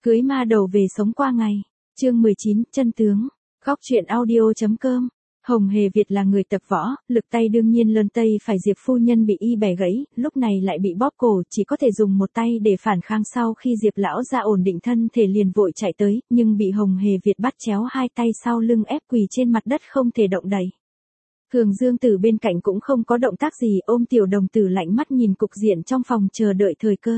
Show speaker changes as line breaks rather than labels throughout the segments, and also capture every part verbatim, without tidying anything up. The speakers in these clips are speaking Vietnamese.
Cưới ma đầu về sống qua ngày. Chương mười chín, chân tướng. Góc truyện audio.com. Hồng Hề Việt là người tập võ, lực tay đương nhiên lơn tây phải Diệp phu nhân bị y bẻ gãy, lúc này lại bị bóp cổ, chỉ có thể dùng một tay để phản kháng. Sau khi Diệp lão ra ổn định thân thể liền vội chạy tới, nhưng bị Hồng Hề Việt bắt chéo hai tay sau lưng ép quỳ trên mặt đất không thể động đậy. Thường Dương Tử bên cạnh cũng không có động tác gì, ôm Tiểu Đồng Tử lạnh mắt nhìn cục diện trong phòng chờ đợi thời cơ.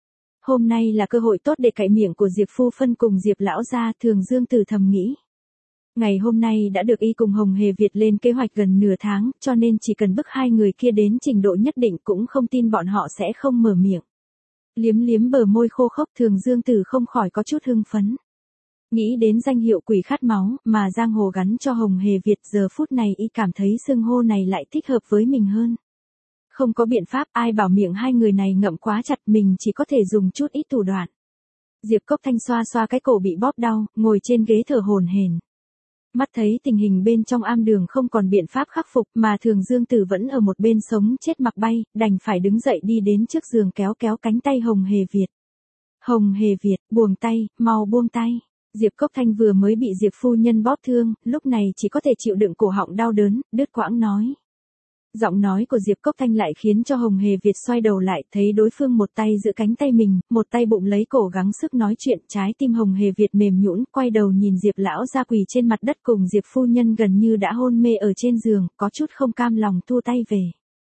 Hôm nay là cơ hội tốt để cạy miệng của Diệp phu phân cùng Diệp lão gia, Thường Dương Tử thầm nghĩ. Ngày hôm nay đã được y cùng Hồng Hề Việt lên kế hoạch gần nửa tháng, cho nên chỉ cần bức hai người kia đến trình độ nhất định cũng không tin bọn họ sẽ không mở miệng. Liếm liếm bờ môi khô khốc, Thường Dương Tử không khỏi có chút hưng phấn. Nghĩ đến danh hiệu quỷ khát máu mà giang hồ gắn cho Hồng Hề Việt, giờ phút này y cảm thấy xưng hô này lại thích hợp với mình hơn. Không có biện pháp, ai bảo miệng hai người này ngậm quá chặt, mình chỉ có thể dùng chút ít thủ đoạn. Diệp Cốc Thanh xoa xoa cái cổ bị bóp đau, ngồi trên ghế thở hổn hển. Mắt thấy tình hình bên trong am đường không còn biện pháp khắc phục mà Thường Dương Tử vẫn ở một bên sống chết mặc bay, đành phải đứng dậy đi đến trước giường kéo kéo cánh tay Hồng Hề Việt. Hồng Hề Việt, buông tay, mau buông tay. Diệp Cốc Thanh vừa mới bị Diệp phu nhân bóp thương, lúc này chỉ có thể chịu đựng cổ họng đau đớn, đứt quãng nói. Giọng nói của Diệp Cốc Thanh lại khiến cho Hồng Hề Việt xoay đầu lại, thấy đối phương một tay giữ cánh tay mình, một tay bụng lấy cổ gắng sức nói chuyện, trái tim Hồng Hề Việt mềm nhũn, quay đầu nhìn Diệp lão ra quỳ trên mặt đất cùng Diệp phu nhân gần như đã hôn mê ở trên giường, có chút không cam lòng thu tay về.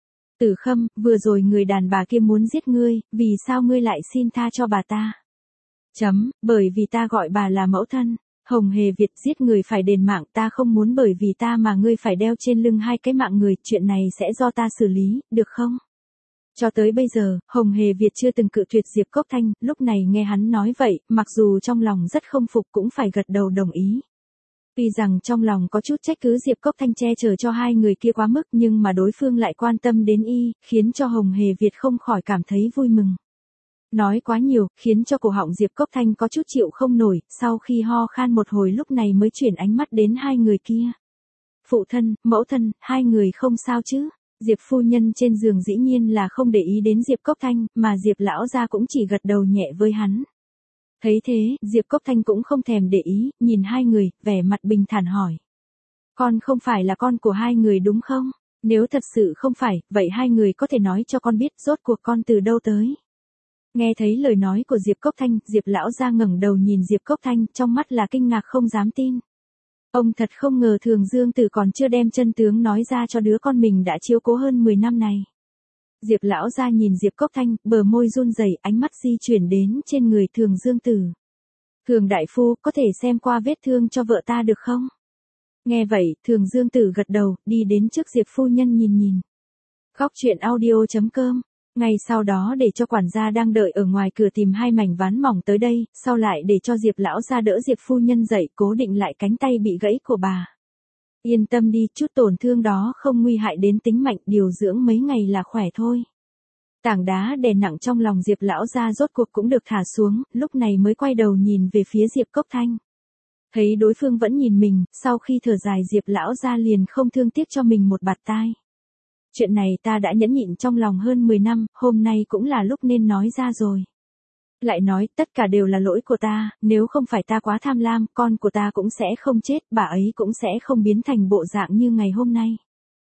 Tử Khâm, vừa rồi người đàn bà kia muốn giết ngươi, vì sao ngươi lại xin tha cho bà ta? Chấm, bởi vì ta gọi bà là mẫu thân. Hồng Hề Việt, giết người phải đền mạng, ta không muốn bởi vì ta mà ngươi phải đeo trên lưng hai cái mạng người, chuyện này sẽ do ta xử lý, được không? Cho tới bây giờ, Hồng Hề Việt chưa từng cự tuyệt Diệp Cốc Thanh, lúc này nghe hắn nói vậy, mặc dù trong lòng rất không phục cũng phải gật đầu đồng ý. Tuy rằng trong lòng có chút trách cứ Diệp Cốc Thanh che chở cho hai người kia quá mức, nhưng mà đối phương lại quan tâm đến y, khiến cho Hồng Hề Việt không khỏi cảm thấy vui mừng. Nói quá nhiều, khiến cho cổ họng Diệp Cốc Thanh có chút chịu không nổi, sau khi ho khan một hồi lúc này mới chuyển ánh mắt đến hai người kia. Phụ thân, mẫu thân, hai người không sao chứ? Diệp phu nhân trên giường dĩ nhiên là không để ý đến Diệp Cốc Thanh, mà Diệp lão gia cũng chỉ gật đầu nhẹ với hắn. Thấy thế, Diệp Cốc Thanh cũng không thèm để ý, nhìn hai người, vẻ mặt bình thản hỏi. Con không phải là con của hai người đúng không? Nếu thật sự không phải, vậy hai người có thể nói cho con biết rốt cuộc con từ đâu tới? Nghe thấy lời nói của Diệp Cốc Thanh, Diệp lão ra ngẩng đầu nhìn Diệp Cốc Thanh, trong mắt là kinh ngạc không dám tin. Ông thật không ngờ Thường Dương Tử còn chưa đem chân tướng nói ra cho đứa con mình đã chiếu cố hơn mười năm này. Diệp lão ra nhìn Diệp Cốc Thanh, bờ môi run rẩy, ánh mắt di chuyển đến trên người Thường Dương Tử. Thường đại phu, có thể xem qua vết thương cho vợ ta được không? Nghe vậy, Thường Dương Tử gật đầu, đi đến trước Diệp phu nhân nhìn nhìn. Góc truyện audio.com. Ngay sau đó để cho quản gia đang đợi ở ngoài cửa tìm hai mảnh ván mỏng tới đây, sau lại để cho Diệp lão ra đỡ Diệp phu nhân dậy, cố định lại cánh tay bị gãy của bà. Yên tâm đi, chút tổn thương đó không nguy hại đến tính mệnh, điều dưỡng mấy ngày là khỏe thôi. Tảng đá đè nặng trong lòng Diệp lão ra rốt cuộc cũng được thả xuống, lúc này mới quay đầu nhìn về phía Diệp Cốc Thanh. Thấy đối phương vẫn nhìn mình, sau khi thở dài Diệp lão ra liền không thương tiếc cho mình một bạt tai. Chuyện này ta đã nhẫn nhịn trong lòng hơn mười năm, hôm nay cũng là lúc nên nói ra rồi. Lại nói, tất cả đều là lỗi của ta, nếu không phải ta quá tham lam, con của ta cũng sẽ không chết, bà ấy cũng sẽ không biến thành bộ dạng như ngày hôm nay.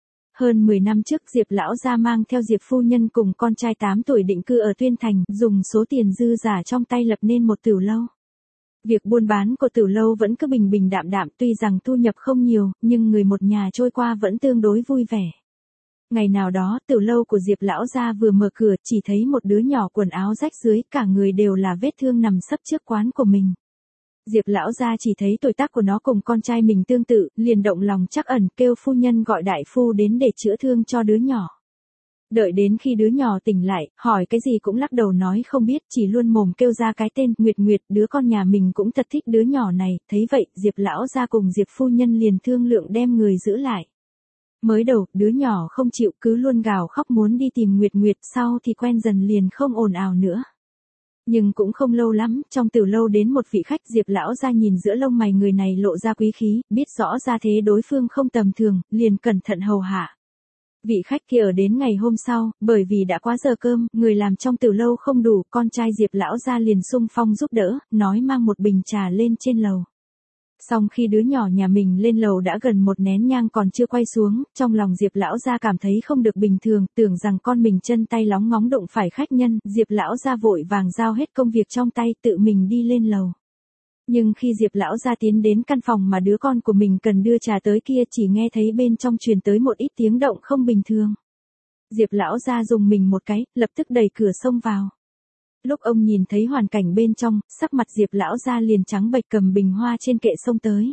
Hơn mười năm trước Diệp lão gia mang theo Diệp phu nhân cùng con trai tám tuổi định cư ở Tuyên Thành, dùng số tiền dư giả trong tay lập nên một tửu lâu. Việc buôn bán của tửu lâu vẫn cứ bình bình đạm đạm, tuy rằng thu nhập không nhiều, nhưng người một nhà trôi qua vẫn tương đối vui vẻ. Ngày nào đó, tửu lâu của Diệp lão gia vừa mở cửa, chỉ thấy một đứa nhỏ quần áo rách dưới, cả người đều là vết thương nằm sấp trước quán của mình. Diệp lão gia chỉ thấy tuổi tác của nó cùng con trai mình tương tự, liền động lòng trắc ẩn, kêu phu nhân gọi đại phu đến để chữa thương cho đứa nhỏ. Đợi đến khi đứa nhỏ tỉnh lại, hỏi cái gì cũng lắc đầu nói không biết, chỉ luôn mồm kêu ra cái tên Nguyệt Nguyệt, đứa con nhà mình cũng thật thích đứa nhỏ này, thấy vậy, Diệp lão gia cùng Diệp phu nhân liền thương lượng đem người giữ lại. Mới đầu, đứa nhỏ không chịu, cứ luôn gào khóc muốn đi tìm Nguyệt Nguyệt, sau thì quen dần liền không ồn ào nữa. Nhưng cũng không lâu lắm, trong tửu lâu đến một vị khách, Diệp lão ra nhìn giữa lông mày người này lộ ra quý khí, biết rõ ra thế đối phương không tầm thường, liền cẩn thận hầu hạ. Vị khách kia ở đến ngày hôm sau, bởi vì đã quá giờ cơm, người làm trong từ lâu không đủ, con trai Diệp lão gia liền xung phong giúp đỡ, nói mang một bình trà lên trên lầu. Xong khi đứa nhỏ nhà mình lên lầu đã gần một nén nhang còn chưa quay xuống, trong lòng Diệp lão gia cảm thấy không được bình thường, tưởng rằng con mình chân tay lóng ngóng đụng phải khách nhân, Diệp lão gia vội vàng giao hết công việc trong tay tự mình đi lên lầu. Nhưng khi Diệp lão gia tiến đến căn phòng mà đứa con của mình cần đưa trà tới kia chỉ nghe thấy bên trong truyền tới một ít tiếng động không bình thường. Diệp lão gia dùng mình một cái, lập tức đẩy cửa xông vào. Lúc ông nhìn thấy hoàn cảnh bên trong, sắc mặt Diệp lão gia liền trắng bệch cầm bình hoa trên kệ xông tới.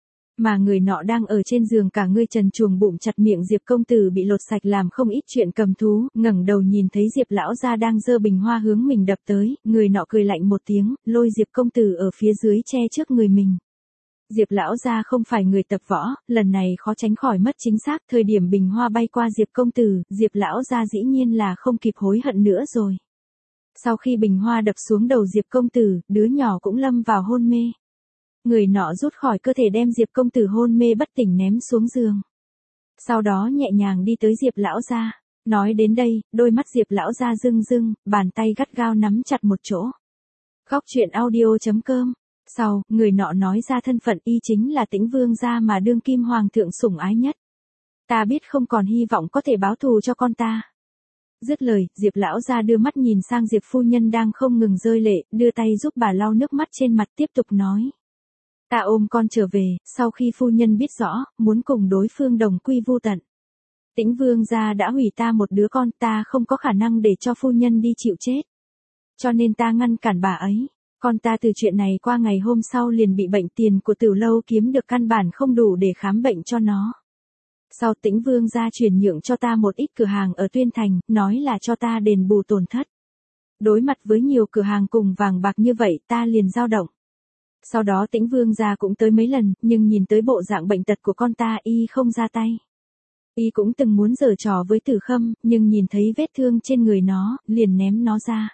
Mà người nọ đang ở trên giường cả người trần truồng bụng chặt miệng Diệp công tử bị lột sạch làm không ít chuyện cầm thú, ngẩng đầu nhìn thấy Diệp lão gia đang giơ bình hoa hướng mình đập tới, người nọ cười lạnh một tiếng, lôi Diệp công tử ở phía dưới che trước người mình. Diệp lão gia không phải người tập võ, lần này khó tránh khỏi mất chính xác, thời điểm bình hoa bay qua Diệp công tử, Diệp lão gia dĩ nhiên là không kịp hối hận nữa rồi. Sau khi bình hoa đập xuống đầu Diệp công tử, đứa nhỏ cũng lâm vào hôn mê. Người nọ rút khỏi cơ thể đem Diệp công tử hôn mê bất tỉnh ném xuống giường. Sau đó nhẹ nhàng đi tới Diệp lão gia. Nói đến đây, đôi mắt Diệp lão gia rưng rưng, bàn tay gắt gao nắm chặt một chỗ. Góc truyện audio chấm com. Sau, người nọ nói ra thân phận y chính là Tĩnh Vương gia mà đương kim hoàng thượng sủng ái nhất. Ta biết không còn hy vọng có thể báo thù cho con ta. Dứt lời, Diệp lão gia đưa mắt nhìn sang Diệp phu nhân đang không ngừng rơi lệ, đưa tay giúp bà lau nước mắt trên mặt tiếp tục nói. Ta ôm con trở về, sau khi phu nhân biết rõ, muốn cùng đối phương đồng quy vu tận. Tĩnh Vương gia đã hủy ta một đứa con, ta không có khả năng để cho phu nhân đi chịu chết. Cho nên ta ngăn cản bà ấy. Con ta từ chuyện này qua ngày hôm sau liền bị bệnh, tiền của Tử Lâu kiếm được căn bản không đủ để khám bệnh cho nó. Sau Tĩnh Vương gia chuyển nhượng cho ta một ít cửa hàng ở Tuyên Thành, nói là cho ta đền bù tổn thất. Đối mặt với nhiều cửa hàng cùng vàng bạc như vậy ta liền dao động. Sau đó Tĩnh Vương gia cũng tới mấy lần, nhưng nhìn tới bộ dạng bệnh tật của con ta y không ra tay. Y cũng từng muốn giở trò với Tử Khâm, nhưng nhìn thấy vết thương trên người nó, liền ném nó ra.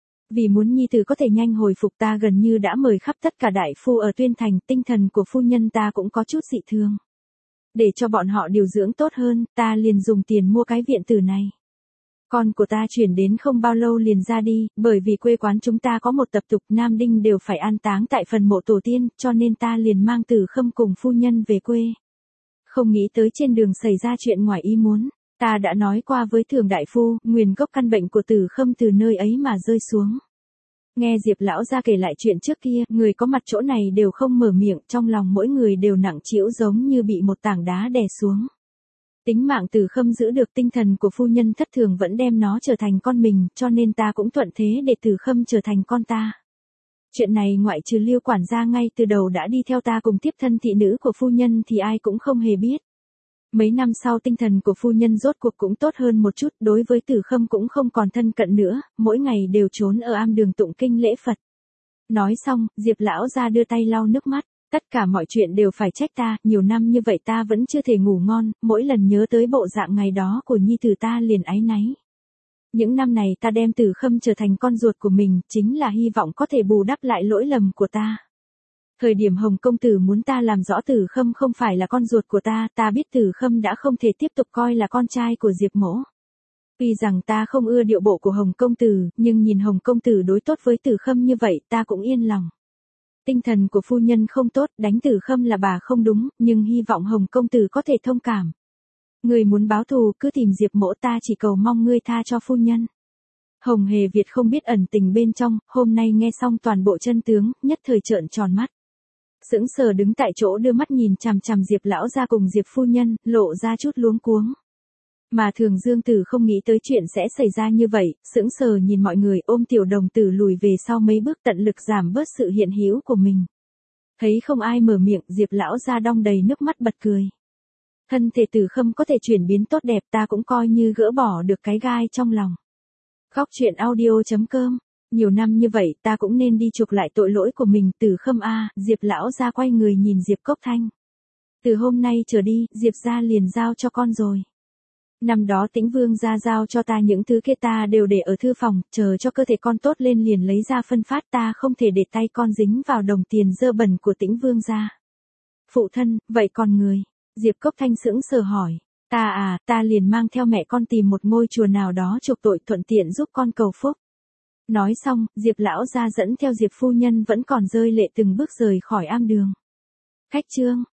Vì muốn nhi tử có thể nhanh hồi phục ta gần như đã mời khắp tất cả đại phu ở Tuyên Thành, tinh thần của phu nhân ta cũng có chút dị thường. Để cho bọn họ điều dưỡng tốt hơn, ta liền dùng tiền mua cái viện tử này. Con của ta chuyển đến không bao lâu liền ra đi, bởi vì quê quán chúng ta có một tập tục Nam Đinh đều phải an táng tại phần mộ tổ tiên, cho nên ta liền mang Tử Khâm cùng phu nhân về quê. Không nghĩ tới trên đường xảy ra chuyện ngoài ý muốn, ta đã nói qua với Thường đại phu, nguyên gốc căn bệnh của Tử Khâm từ nơi ấy mà rơi xuống. Nghe Diệp lão gia kể lại chuyện trước kia, người có mặt chỗ này đều không mở miệng, trong lòng mỗi người đều nặng trĩu giống như bị một tảng đá đè xuống. Tính mạng Tử Khâm giữ được, tinh thần của phu nhân thất thường vẫn đem nó trở thành con mình, cho nên ta cũng thuận thế để Tử Khâm trở thành con ta. Chuyện này ngoại trừ Liêu quản gia ngay từ đầu đã đi theo ta cùng tiếp thân thị nữ của phu nhân thì ai cũng không hề biết. Mấy năm sau tinh thần của phu nhân rốt cuộc cũng tốt hơn một chút, đối với Tử Khâm cũng không còn thân cận nữa, mỗi ngày đều trốn ở am đường tụng kinh lễ Phật. Nói xong, Diệp lão gia đưa tay lau nước mắt, tất cả mọi chuyện đều phải trách ta, nhiều năm như vậy ta vẫn chưa thể ngủ ngon, mỗi lần nhớ tới bộ dạng ngày đó của nhi tử ta liền áy náy. Những năm này ta đem Tử Khâm trở thành con ruột của mình, chính là hy vọng có thể bù đắp lại lỗi lầm của ta. Thời điểm Hồng công tử muốn ta làm rõ Tử Khâm không phải là con ruột của ta, ta biết Tử Khâm đã không thể tiếp tục coi là con trai của Diệp mỗ. Tuy rằng ta không ưa điệu bộ của Hồng công tử, nhưng nhìn Hồng công tử đối tốt với Tử Khâm như vậy, ta cũng yên lòng. Tinh thần của phu nhân không tốt, đánh Tử Khâm là bà không đúng, nhưng hy vọng Hồng công tử có thể thông cảm. Người muốn báo thù, cứ tìm Diệp mỗ, ta chỉ cầu mong ngươi tha cho phu nhân. Hồng Hề Việt không biết ẩn tình bên trong, hôm nay nghe xong toàn bộ chân tướng, nhất thời trợn tròn mắt. Sững sờ đứng tại chỗ đưa mắt nhìn chằm chằm Diệp lão gia cùng Diệp phu nhân, lộ ra chút luống cuống. Mà Thường Dương Tử không nghĩ tới chuyện sẽ xảy ra như vậy, sững sờ nhìn mọi người, ôm Tiểu Đồng Tử lùi về sau mấy bước, tận lực giảm bớt sự hiện hữu của mình. Thấy không ai mở miệng, Diệp lão gia đong đầy nước mắt bật cười. Thân thể Tử Khâm có thể chuyển biến tốt đẹp, ta cũng coi như gỡ bỏ được cái gai trong lòng. Góc truyện audio chấm com. Nhiều năm như vậy ta cũng nên đi chuộc lại tội lỗi của mình. Tử Khâm a. Diệp lão gia quay người nhìn Diệp Cốc Thanh. Từ hôm nay trở đi, Diệp gia liền giao cho con rồi. Năm đó Tĩnh Vương gia giao cho ta những thứ kia ta đều để ở thư phòng, chờ cho cơ thể con tốt lên liền lấy ra phân phát, ta không thể để tay con dính vào đồng tiền dơ bẩn của Tĩnh Vương gia. Phụ thân, vậy còn người? Diệp Cốc Thanh sững sờ hỏi. Ta à, ta liền mang theo mẹ con tìm một ngôi chùa nào đó chuộc tội thuận tiện giúp con cầu phúc. Nói xong, Diệp lão gia dẫn theo Diệp phu nhân vẫn còn rơi lệ từng bước rời khỏi am đường. Khách trương,